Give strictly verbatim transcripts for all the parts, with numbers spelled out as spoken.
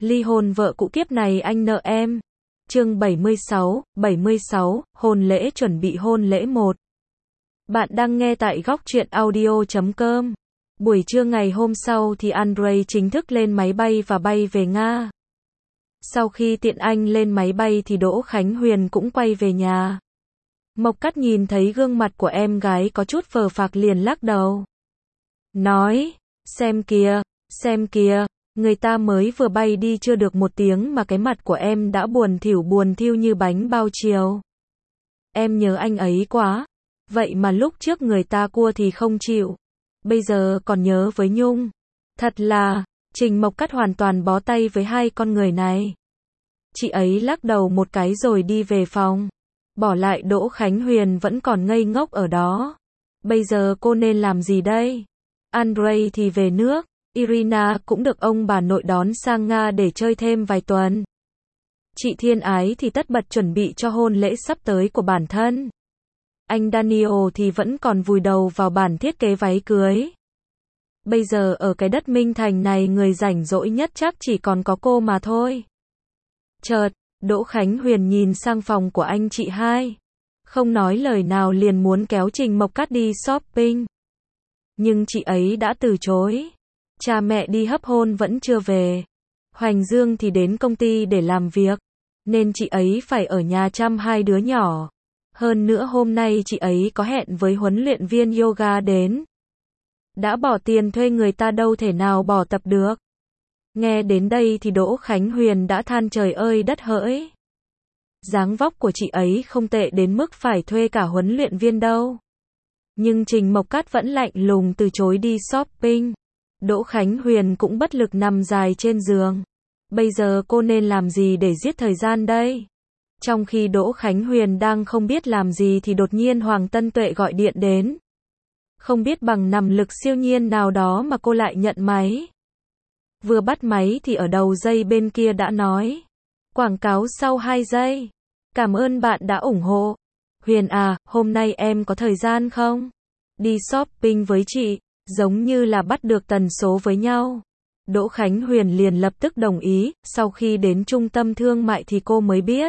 Ly hôn vợ cũ kiếp này anh nợ em. Chương bảy mươi sáu, bảy mươi sáu, hôn lễ chuẩn bị hôn lễ một. Bạn đang nghe tại góc truyện audio chấm com. Buổi trưa ngày hôm sau thì Andrei chính thức lên máy bay và bay về Nga. Sau khi tiện anh lên máy bay thì Đỗ Khánh Huyền cũng quay về nhà. Mộc Cát nhìn thấy gương mặt của em gái có chút phờ phạc liền lắc đầu. Nói, xem kìa, xem kìa, người ta mới vừa bay đi chưa được một tiếng mà cái mặt của em đã buồn thỉu buồn thiu như bánh bao chiều. Em nhớ anh ấy quá. Vậy mà lúc trước người ta cua thì không chịu. Bây giờ còn nhớ với Nhung. Thật là, Trình Mộc Cát hoàn toàn bó tay với hai con người này. Chị ấy lắc đầu một cái rồi đi về phòng. Bỏ lại Đỗ Khánh Huyền vẫn còn ngây ngốc ở đó. Bây giờ cô nên làm gì đây? Andrei thì về nước. Irina cũng được ông bà nội đón sang Nga để chơi thêm vài tuần. Chị Thiên Ái thì tất bật chuẩn bị cho hôn lễ sắp tới của bản thân. Anh Daniel thì vẫn còn vùi đầu vào bản thiết kế váy cưới. Bây giờ ở cái đất Minh Thành này người rảnh rỗi nhất chắc chỉ còn có cô mà thôi. Chợt, Đỗ Khánh Huyền nhìn sang phòng của anh chị hai. Không nói lời nào liền muốn kéo Trình Mộc Cát đi shopping. Nhưng chị ấy đã từ chối. Cha mẹ đi hấp hôn vẫn chưa về. Hoành Dương thì đến công ty để làm việc. Nên chị ấy phải ở nhà chăm hai đứa nhỏ. Hơn nữa hôm nay chị ấy có hẹn với huấn luyện viên yoga đến. Đã bỏ tiền thuê người ta đâu thể nào bỏ tập được. Nghe đến đây thì Đỗ Khánh Huyền đã than trời ơi đất hỡi. Dáng vóc của chị ấy không tệ đến mức phải thuê cả huấn luyện viên đâu. Nhưng Trình Mộc Cát vẫn lạnh lùng từ chối đi shopping. Đỗ Khánh Huyền cũng bất lực nằm dài trên giường. Bây giờ cô nên làm gì để giết thời gian đây? Trong khi Đỗ Khánh Huyền đang không biết làm gì thì đột nhiên Hoàng Tân Tuệ gọi điện đến. Không biết bằng nằm lực siêu nhiên nào đó mà cô lại nhận máy. Vừa bắt máy thì ở đầu dây bên kia đã nói. Quảng cáo sau hai giây. Cảm ơn bạn đã ủng hộ. Huyền à, hôm nay em có thời gian không? Đi shopping với chị, giống như là bắt được tần số với nhau. Đỗ Khánh Huyền liền lập tức đồng ý, sau khi đến trung tâm thương mại thì cô mới biết.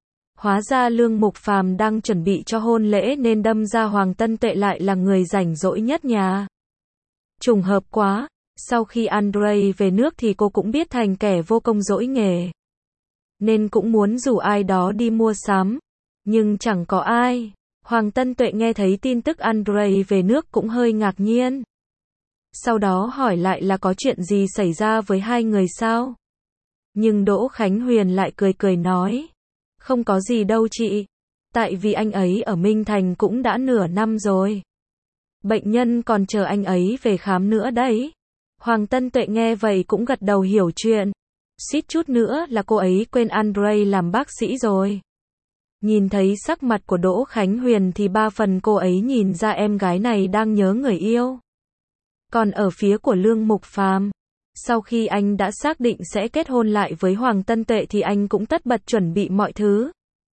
Hóa ra Lương Mục Phàm đang chuẩn bị cho hôn lễ nên đâm ra Hoàng Tân Tuệ lại là người rảnh rỗi nhất nhà. Trùng hợp quá, sau khi Andrei về nước thì cô cũng biết thành kẻ vô công dỗi nghề. Nên cũng muốn rủ ai đó đi mua sắm. Nhưng chẳng có ai. Hoàng Tân Tuệ nghe thấy tin tức Andrei về nước cũng hơi ngạc nhiên. Sau đó hỏi lại là có chuyện gì xảy ra với hai người sao? Nhưng Đỗ Khánh Huyền lại cười cười nói. Không có gì đâu chị. Tại vì anh ấy ở Minh Thành cũng đã nửa năm rồi. Bệnh nhân còn chờ anh ấy về khám nữa đấy. Hoàng Tân Tuệ nghe vậy cũng gật đầu hiểu chuyện. Suýt chút nữa là cô ấy quên Andrei làm bác sĩ rồi. Nhìn thấy sắc mặt của Đỗ Khánh Huyền thì ba phần cô ấy nhìn ra em gái này đang nhớ người yêu. Còn ở phía của Lương Mục Phàm, sau khi anh đã xác định sẽ kết hôn lại với Hoàng Tân Tuệ thì anh cũng tất bật chuẩn bị mọi thứ.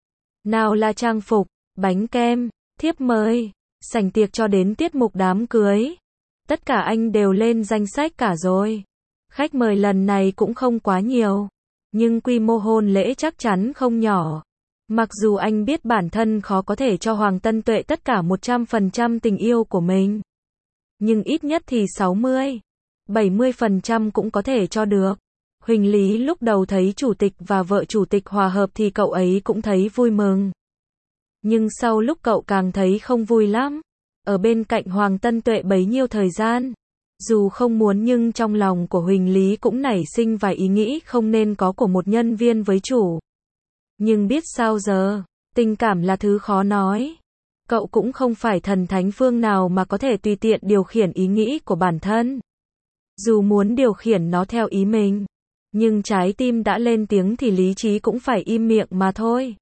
Nào là trang phục, bánh kem, thiếp mời, sảnh tiệc cho đến tiết mục đám cưới. Tất cả anh đều lên danh sách cả rồi. Khách mời lần này cũng không quá nhiều. Nhưng quy mô hôn lễ chắc chắn không nhỏ. Mặc dù anh biết bản thân khó có thể cho Hoàng Tân Tuệ tất cả một trăm phần trăm tình yêu của mình. Nhưng ít nhất thì sáu mươi, bảy mươi phần trăm cũng có thể cho được. Huỳnh Lý lúc đầu thấy chủ tịch và vợ chủ tịch hòa hợp thì cậu ấy cũng thấy vui mừng. Nhưng sau lúc cậu càng thấy không vui lắm. Ở bên cạnh Hoàng Tân Tuệ bấy nhiêu thời gian. Dù không muốn nhưng trong lòng của Huỳnh Lý cũng nảy sinh vài ý nghĩ không nên có của một nhân viên với chủ. Nhưng biết sao giờ, tình cảm là thứ khó nói. Cậu cũng không phải thần thánh phương nào mà có thể tùy tiện điều khiển ý nghĩ của bản thân. Dù muốn điều khiển nó theo ý mình, nhưng trái tim đã lên tiếng thì lý trí cũng phải im miệng mà thôi.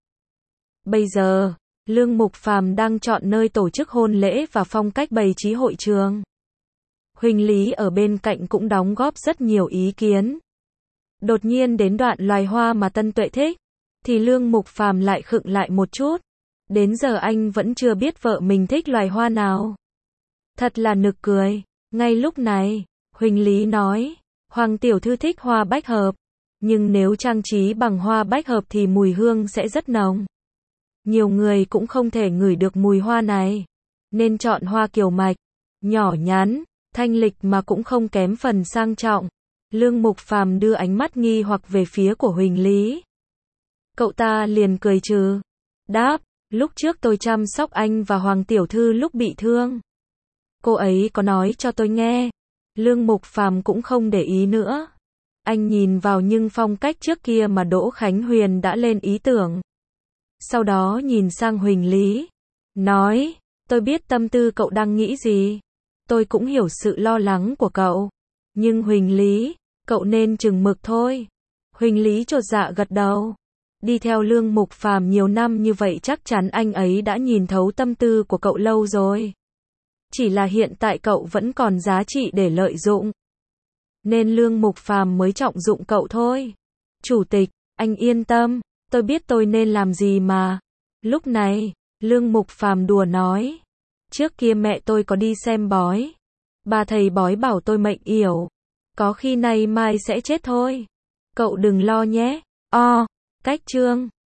Bây giờ, Lương Mục Phàm đang chọn nơi tổ chức hôn lễ và phong cách bày trí hội trường. Huỳnh Lý ở bên cạnh cũng đóng góp rất nhiều ý kiến. Đột nhiên đến đoạn loài hoa mà Tân Tuệ thích, thì Lương Mục Phàm lại khựng lại một chút. Đến giờ anh vẫn chưa biết vợ mình thích loài hoa nào. Thật là nực cười. Ngay lúc này, Huỳnh Lý nói, Hoàng tiểu thư thích hoa bách hợp. Nhưng nếu trang trí bằng hoa bách hợp thì mùi hương sẽ rất nồng. Nhiều người cũng không thể ngửi được mùi hoa này. Nên chọn hoa kiều mạch, nhỏ nhắn, thanh lịch mà cũng không kém phần sang trọng. Lương Mục Phàm đưa ánh mắt nghi hoặc về phía của Huỳnh Lý. Cậu ta liền cười trừ. Đáp, lúc trước tôi chăm sóc anh và Hoàng tiểu thư lúc bị thương. Cô ấy có nói cho tôi nghe. Lương Mục Phàm cũng không để ý nữa. Anh nhìn vào nhưng phong cách trước kia mà Đỗ Khánh Huyền đã lên ý tưởng. Sau đó nhìn sang Huỳnh Lý. Nói, tôi biết tâm tư cậu đang nghĩ gì. Tôi cũng hiểu sự lo lắng của cậu. Nhưng Huỳnh Lý, cậu nên chừng mực thôi. Huỳnh Lý chột dạ gật đầu. Đi theo Lương Mục Phàm nhiều năm như vậy chắc chắn anh ấy đã nhìn thấu tâm tư của cậu lâu rồi. Chỉ là hiện tại cậu vẫn còn giá trị để lợi dụng. Nên Lương Mục Phàm mới trọng dụng cậu thôi. Chủ tịch, anh yên tâm, tôi biết tôi nên làm gì mà. Lúc này, Lương Mục Phàm đùa nói. Trước kia mẹ tôi có đi xem bói. Bà thầy bói bảo tôi mệnh yểu. Có khi nay mai sẽ chết thôi. Cậu đừng lo nhé. O, cách chương.